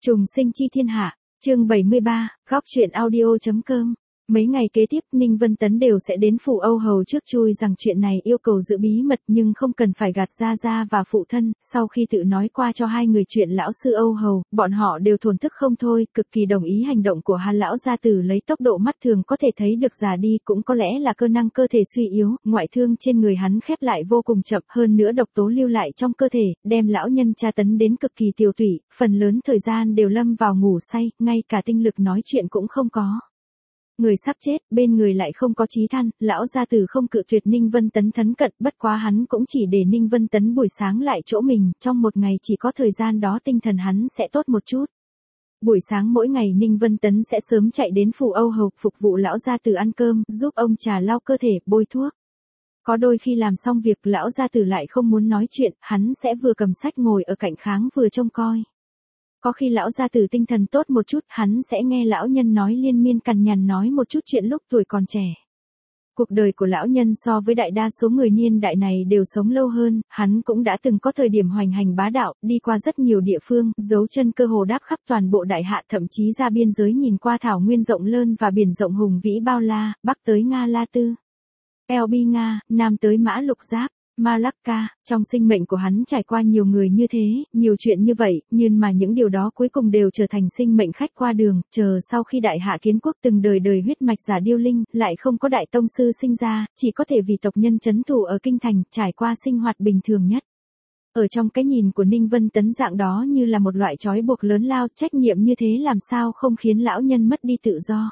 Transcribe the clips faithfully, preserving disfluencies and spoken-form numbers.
Trùng sinh chi thiên hạ, chương bảy mươi ba, góc truyện audio.com. Mấy ngày kế tiếp Ninh Vân Tấn đều sẽ đến phủ Âu Hầu trước chui rằng chuyện này yêu cầu giữ bí mật nhưng không cần phải gạt ra ra và phụ thân. Sau khi tự nói qua cho hai người chuyện lão sư Âu Hầu, bọn họ đều thổn thức không thôi, cực kỳ đồng ý hành động của Hàn lão gia tử. Lấy tốc độ mắt thường có thể thấy được già đi, cũng có lẽ là cơ năng cơ thể suy yếu, ngoại thương trên người hắn khép lại vô cùng chậm, hơn nữa độc tố lưu lại trong cơ thể, đem lão nhân tra tấn đến cực kỳ tiều tụy, phần lớn thời gian đều lâm vào ngủ say, ngay cả tinh lực nói chuyện cũng không có. Người sắp chết, bên người lại không có chí than, lão gia tử không cự tuyệt Ninh Vân Tấn thấn cận, bất quá hắn cũng chỉ để Ninh Vân Tấn buổi sáng lại chỗ mình, trong một ngày chỉ có thời gian đó tinh thần hắn sẽ tốt một chút. Buổi sáng mỗi ngày Ninh Vân Tấn sẽ sớm chạy đến phủ Âu Hầu, phục vụ lão gia tử ăn cơm, giúp ông trà lau cơ thể, bôi thuốc. Có đôi khi làm xong việc lão gia tử lại không muốn nói chuyện, hắn sẽ vừa cầm sách ngồi ở cạnh kháng vừa trông coi. Có khi lão gia tử tinh thần tốt một chút, hắn sẽ nghe lão nhân nói liên miên cằn nhằn nói một chút chuyện lúc tuổi còn trẻ. Cuộc đời của lão nhân so với đại đa số người niên đại này đều sống lâu hơn, hắn cũng đã từng có thời điểm hoành hành bá đạo, đi qua rất nhiều địa phương, dấu chân cơ hồ đáp khắp toàn bộ đại hạ, thậm chí ra biên giới nhìn qua thảo nguyên rộng lớn và biển rộng hùng vĩ bao la, bắc tới Nga La Tư, El Bi Nga, nam tới Mã Lục Giáp, Malacca. Trong sinh mệnh của hắn trải qua nhiều người như thế, nhiều chuyện như vậy, nhưng mà những điều đó cuối cùng đều trở thành sinh mệnh khách qua đường, chờ sau khi đại hạ kiến quốc từng đời đời huyết mạch giả điêu linh, lại không có đại tông sư sinh ra, chỉ có thể vì tộc nhân trấn thủ ở kinh thành, trải qua sinh hoạt bình thường nhất. Ở trong cái nhìn của Ninh Vân Tấn dạng đó như là một loại trói buộc lớn lao, trách nhiệm như thế làm sao không khiến lão nhân mất đi tự do.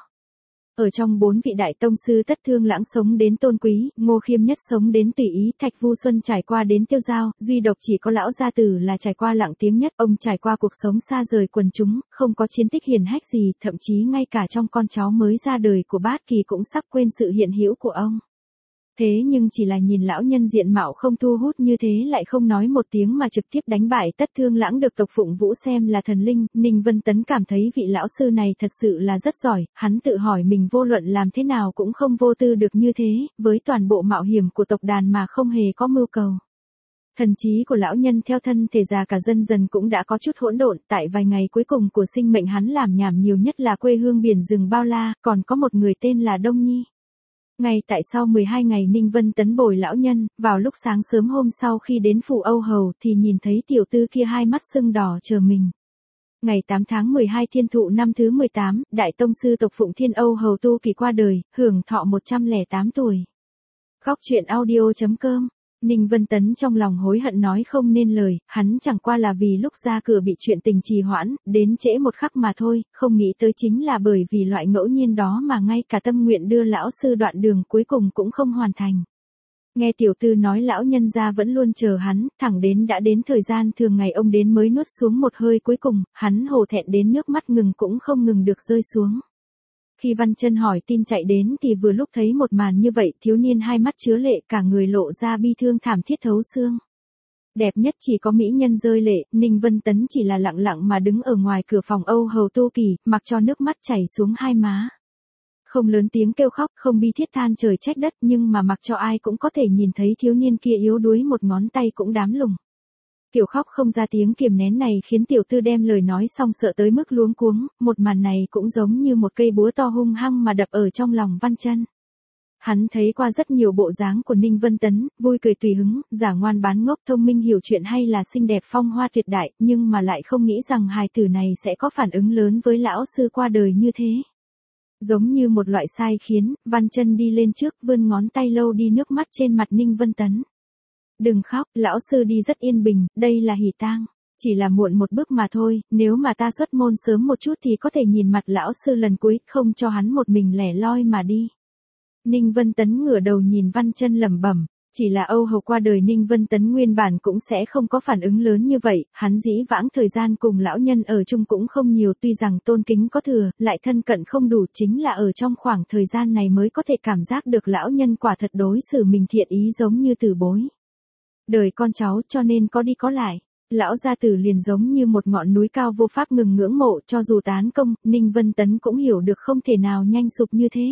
Ở trong bốn vị đại tông sư Tất Thương Lãng sống đến tôn quý, Ngô Khiêm Nhất sống đến tùy ý, Thạch Vu Xuân trải qua đến tiêu dao, duy độc chỉ có lão gia tử là trải qua lặng tiếng nhất, ông trải qua cuộc sống xa rời quần chúng, không có chiến tích hiển hách gì, thậm chí ngay cả trong con cháu mới ra đời của Bát Kỳ cũng sắp quên sự hiện hữu của ông. Thế nhưng chỉ là nhìn lão nhân diện mạo không thu hút như thế lại không nói một tiếng mà trực tiếp đánh bại Tất Thương Lãng được tộc Phụng Vũ xem là thần linh, Ninh Vân Tấn cảm thấy vị lão sư này thật sự là rất giỏi, hắn tự hỏi mình vô luận làm thế nào cũng không vô tư được như thế, với toàn bộ mạo hiểm của tộc đàn mà không hề có mưu cầu. Thần trí của lão nhân theo thân thể già cả dần dần cũng đã có chút hỗn độn, tại vài ngày cuối cùng của sinh mệnh hắn làm nhảm nhiều nhất là quê hương biển rừng bao la, còn có một người tên là Đông Nhi. Ngay tại sau mười hai ngày Ninh Vân Tấn bồi lão nhân, vào lúc sáng sớm hôm sau khi đến phủ Âu Hầu thì nhìn thấy tiểu tư kia hai mắt sưng đỏ chờ mình. Ngày tám tháng mười hai thiên thụ năm thứ mười tám, đại tông sư tộc Phụng Thiên Âu Hầu Tu Kỳ qua đời, hưởng thọ một trăm lẻ tám tuổi. Góc truyện audio.com. Ninh Vân Tấn trong lòng hối hận nói không nên lời, hắn chẳng qua là vì lúc ra cửa bị chuyện tình trì hoãn, đến trễ một khắc mà thôi, không nghĩ tới chính là bởi vì loại ngẫu nhiên đó mà ngay cả tâm nguyện đưa lão sư đoạn đường cuối cùng cũng không hoàn thành. Nghe tiểu tư nói lão nhân gia vẫn luôn chờ hắn, thẳng đến đã đến thời gian thường ngày ông đến mới nuốt xuống một hơi cuối cùng, hắn hổ thẹn đến nước mắt ngừng cũng không ngừng được rơi xuống. Khi Văn Chân hỏi tin chạy đến thì vừa lúc thấy một màn như vậy, thiếu niên hai mắt chứa lệ, cả người lộ ra bi thương thảm thiết thấu xương. Đẹp nhất chỉ có mỹ nhân rơi lệ, Ninh Vân Tấn chỉ là lặng lặng mà đứng ở ngoài cửa phòng Âu Hầu Tu Kỳ, mặc cho nước mắt chảy xuống hai má. Không lớn tiếng kêu khóc, không bi thiết than trời trách đất, nhưng mà mặc cho ai cũng có thể nhìn thấy thiếu niên kia yếu đuối một ngón tay cũng đám lùng. Kiểu khóc không ra tiếng kiềm nén này khiến tiểu tư đem lời nói xong sợ tới mức luống cuống, một màn này cũng giống như một cây búa to hung hăng mà đập ở trong lòng Văn Chân. Hắn thấy qua rất nhiều bộ dáng của Ninh Vân Tấn, vui cười tùy hứng, giả ngoan bán ngốc, thông minh hiểu chuyện hay là xinh đẹp phong hoa tuyệt đại, nhưng mà lại không nghĩ rằng hài tử này sẽ có phản ứng lớn với lão sư qua đời như thế. Giống như một loại sai khiến, Văn Chân đi lên trước vươn ngón tay lâu đi nước mắt trên mặt Ninh Vân Tấn. Đừng khóc, lão sư đi rất yên bình, đây là hỉ tang. Chỉ là muộn một bước mà thôi, nếu mà ta xuất môn sớm một chút thì có thể nhìn mặt lão sư lần cuối, không cho hắn một mình lẻ loi mà đi. Ninh Vân Tấn ngửa đầu nhìn Văn Chân lẩm bẩm, chỉ là Âu Hầu qua đời Ninh Vân Tấn nguyên bản cũng sẽ không có phản ứng lớn như vậy, hắn dĩ vãng thời gian cùng lão nhân ở chung cũng không nhiều, tuy rằng tôn kính có thừa, lại thân cận không đủ, chính là ở trong khoảng thời gian này mới có thể cảm giác được lão nhân quả thật đối xử mình thiện ý giống như từ bối. Đời con cháu cho nên có đi có lại, lão gia tử liền giống như một ngọn núi cao vô pháp ngừng ngưỡng mộ, cho dù tán công, Ninh Vân Tấn cũng hiểu được không thể nào nhanh sụp như thế.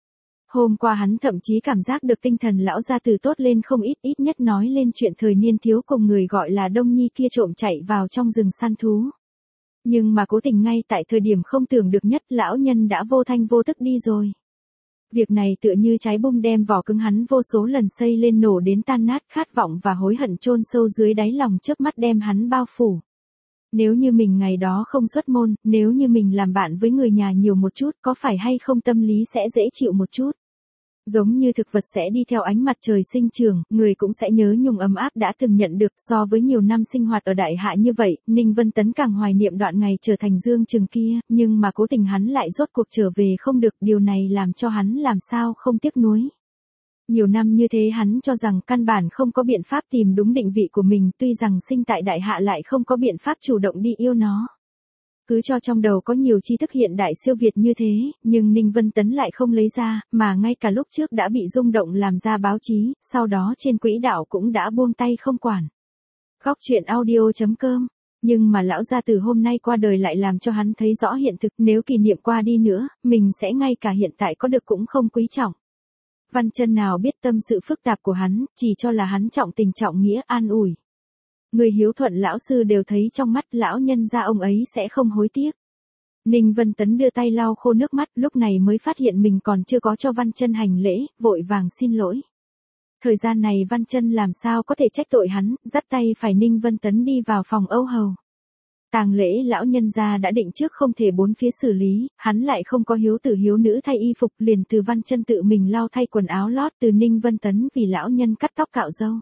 Hôm qua hắn thậm chí cảm giác được tinh thần lão gia tử tốt lên không ít, ít nhất nói lên chuyện thời niên thiếu cùng người gọi là Đông Nhi kia trộm chạy vào trong rừng săn thú. Nhưng mà cố tình ngay tại thời điểm không tưởng được nhất, lão nhân đã vô thanh vô tức đi rồi. Việc này tựa như trái bom đem vỏ cứng hắn vô số lần xây lên nổ đến tan nát, khát vọng và hối hận chôn sâu dưới đáy lòng chớp mắt đem hắn bao phủ. Nếu như mình ngày đó không xuất môn, nếu như mình làm bạn với người nhà nhiều một chút, có phải hay không tâm lý sẽ dễ chịu một chút. Giống như thực vật sẽ đi theo ánh mặt trời sinh trưởng, người cũng sẽ nhớ nhung ấm áp đã từng nhận được. So với nhiều năm sinh hoạt ở đại hạ như vậy, Ninh Vân Tấn càng hoài niệm đoạn ngày trở thành Dương Chừng kia, nhưng mà cố tình hắn lại rốt cuộc trở về không được, điều này làm cho hắn làm sao không tiếc nuối. Nhiều năm như thế hắn cho rằng căn bản không có biện pháp tìm đúng định vị của mình, tuy rằng sinh tại đại hạ lại không có biện pháp chủ động đi yêu nó. Cứ cho trong đầu có nhiều tri thức hiện đại siêu việt như thế, nhưng Ninh Vân Tấn lại không lấy ra, mà ngay cả lúc trước đã bị rung động làm ra báo chí, sau đó trên quỹ đạo cũng đã buông tay không quản. Góc truyện audio chấm com. Nhưng mà lão gia tử hôm nay qua đời lại làm cho hắn thấy rõ hiện thực, nếu kỷ niệm qua đi nữa, mình sẽ ngay cả hiện tại có được cũng không quý trọng. Văn Chân nào biết tâm sự phức tạp của hắn, chỉ cho là hắn trọng tình trọng nghĩa an ủi. Người hiếu thuận lão sư đều thấy trong mắt, lão nhân gia ông ấy sẽ không hối tiếc. Ninh Vân Tấn đưa tay lau khô nước mắt, lúc này mới phát hiện mình còn chưa có cho Văn Chân hành lễ, vội vàng xin lỗi. Thời gian này Văn Chân làm sao có thể trách tội hắn, dắt tay phải Ninh Vân Tấn đi vào phòng âu hầu. Tang lễ lão nhân gia đã định trước không thể bốn phía xử lý, hắn lại không có hiếu tử hiếu nữ thay y phục, liền từ Văn Chân tự mình lau thay quần áo lót, từ Ninh Vân Tấn vì lão nhân cắt tóc cạo râu.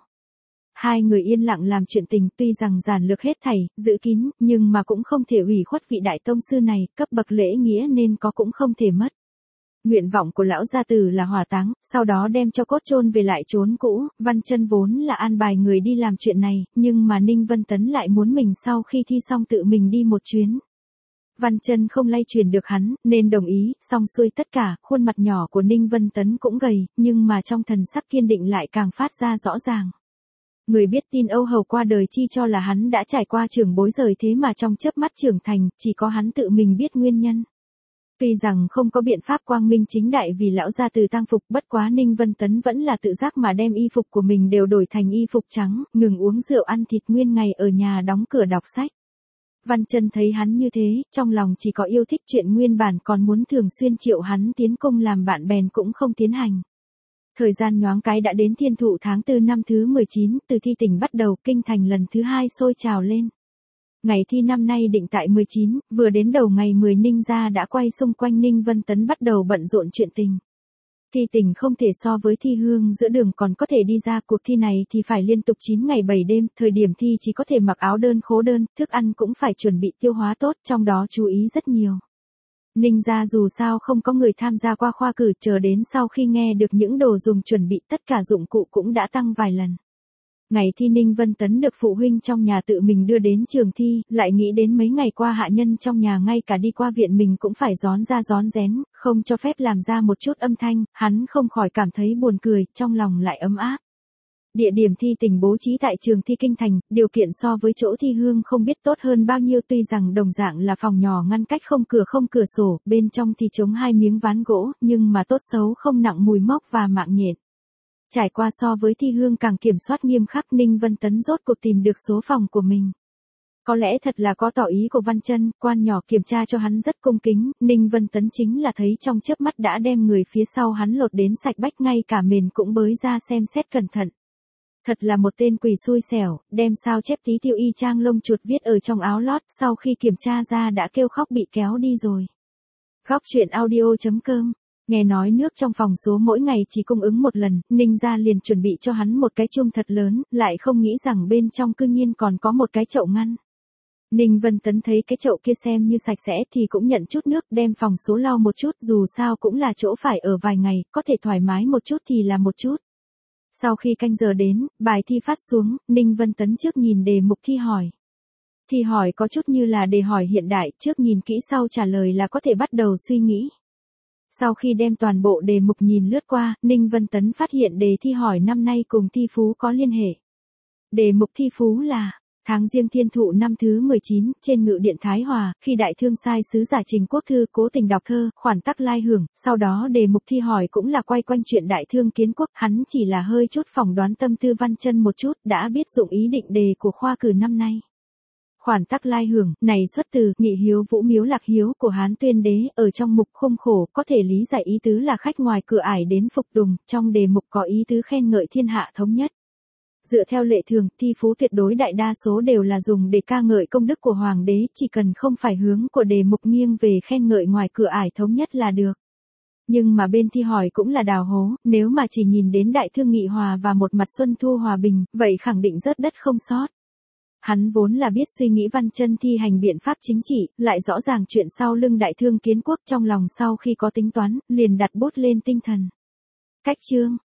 Hai người yên lặng làm chuyện tình, tuy rằng giản lược hết thảy, giữ kín, nhưng mà cũng không thể hủy khuất vị đại tông sư này, cấp bậc lễ nghĩa nên có cũng không thể mất. Nguyện vọng của lão gia tử là hỏa táng, sau đó đem cho cốt chôn về lại chốn cũ. Văn Chân vốn là an bài người đi làm chuyện này, nhưng mà Ninh Vân Tấn lại muốn mình sau khi thi xong tự mình đi một chuyến. Văn Chân không lay truyền được hắn, nên đồng ý. Xong xuôi tất cả, khuôn mặt nhỏ của Ninh Vân Tấn cũng gầy, nhưng mà trong thần sắc kiên định lại càng phát ra rõ ràng. Người biết tin Âu hầu qua đời chi cho là hắn đã trải qua trưởng bối rời, thế mà trong chớp mắt trưởng thành, chỉ có hắn tự mình biết nguyên nhân. Tuy rằng không có biện pháp quang minh chính đại vì lão gia tử tang phục, bất quá Ninh Vân Tấn vẫn là tự giác mà đem y phục của mình đều đổi thành y phục trắng, ngừng uống rượu ăn thịt, nguyên ngày ở nhà đóng cửa đọc sách. Văn Chân thấy hắn như thế, trong lòng chỉ có yêu thích chuyện nguyên bản, còn muốn thường xuyên triệu hắn tiến cung làm bạn bèn cũng không tiến hành. Thời gian nhoáng cái đã đến thiên thụ tháng tư năm thứ mười chín, từ thi tỉnh bắt đầu, kinh thành lần thứ hai sôi trào lên. Ngày thi năm nay định tại mười chín, vừa đến đầu ngày mười Ninh gia đã quay xung quanh Ninh Vân Tấn bắt đầu bận rộn chuyện tình. Thi tình không thể so với thi hương giữa đường còn có thể đi ra, cuộc thi này thì phải liên tục chín ngày bảy đêm, thời điểm thi chỉ có thể mặc áo đơn khố đơn, thức ăn cũng phải chuẩn bị tiêu hóa tốt, trong đó chú ý rất nhiều. Ninh gia dù sao không có người tham gia qua khoa cử, chờ đến sau khi nghe được những đồ dùng chuẩn bị, tất cả dụng cụ cũng đã tăng vài lần. Ngày thi Ninh Vân Tấn được phụ huynh trong nhà tự mình đưa đến trường thi, lại nghĩ đến mấy ngày qua hạ nhân trong nhà ngay cả đi qua viện mình cũng phải rón ra rón rén, không cho phép làm ra một chút âm thanh, hắn không khỏi cảm thấy buồn cười, trong lòng lại ấm áp. Địa điểm thi tỉnh bố trí tại trường thi kinh thành, điều kiện so với chỗ thi hương không biết tốt hơn bao nhiêu, tuy rằng đồng dạng là phòng nhỏ ngăn cách không cửa không cửa sổ, bên trong thì chống hai miếng ván gỗ, nhưng mà tốt xấu không nặng mùi mốc và mạng nhện. Trải qua so với thi hương càng kiểm soát nghiêm khắc, Ninh Vân Tấn rốt cuộc tìm được số phòng của mình. Có lẽ thật là có tỏ ý của Văn Chân, quan nhỏ kiểm tra cho hắn rất cung kính, Ninh Vân Tấn chính là thấy trong chớp mắt đã đem người phía sau hắn lột đến sạch bách, ngay cả mền cũng bới ra xem xét cẩn thận. Thật là một tên quỷ xui xẻo, đem sao chép tí tiêu y chang lông chuột viết ở trong áo lót, sau khi kiểm tra ra đã kêu khóc bị kéo đi rồi. Góc truyện audio chấm com. Nghe nói nước trong phòng số mỗi ngày chỉ cung ứng một lần, Ninh gia liền chuẩn bị cho hắn một cái chum thật lớn, lại không nghĩ rằng bên trong cư nhiên còn có một cái chậu ngăn. Ninh Vân Tấn thấy cái chậu kia xem như sạch sẽ thì cũng nhận chút nước, đem phòng số lau một chút, dù sao cũng là chỗ phải ở vài ngày, có thể thoải mái một chút thì là một chút. Sau khi canh giờ đến, bài thi phát xuống, Ninh Vân Tấn trước nhìn đề mục thi hỏi. Thi hỏi có chút như là đề hỏi hiện đại, trước nhìn kỹ sau trả lời là có thể bắt đầu suy nghĩ. Sau khi đem toàn bộ đề mục nhìn lướt qua, Ninh Vân Tấn phát hiện đề thi hỏi năm nay cùng thi phú có liên hệ. Đề mục thi phú là tháng Giêng thiên thụ năm thứ mười chín, trên ngự điện Thái Hòa, khi đại thương sai sứ giả Trình Quốc Thư cố tình đọc thơ, khoản tắc lai hưởng, sau đó đề mục thi hỏi cũng là quay quanh chuyện đại thương kiến quốc, hắn chỉ là hơi chút phỏng đoán tâm tư Văn Chân một chút, đã biết dụng ý định đề của khoa cử năm nay. Khoản tắc lai hưởng, này xuất từ Nghị Hiếu Vũ Miếu Lạc Hiếu của Hán Tuyên Đế, ở trong mục khung khổ, có thể lý giải ý tứ là khách ngoài cửa ải đến phục tùng, trong đề mục có ý tứ khen ngợi thiên hạ thống nhất. Dựa theo lệ thường, thi phú tuyệt đối đại đa số đều là dùng để ca ngợi công đức của hoàng đế, chỉ cần không phải hướng của đề mục nghiêng về khen ngợi ngoài cửa ải thống nhất là được. Nhưng mà bên thi hỏi cũng là đào hố, nếu mà chỉ nhìn đến đại thương nghị hòa và một mặt xuân thu hòa bình, vậy khẳng định rớt đất không sót. Hắn vốn là biết suy nghĩ văn chân thi hành biện pháp chính trị, lại rõ ràng chuyện sau lưng đại thương kiến quốc, trong lòng sau khi có tính toán, liền đặt bút lên tinh thần. Cách chương,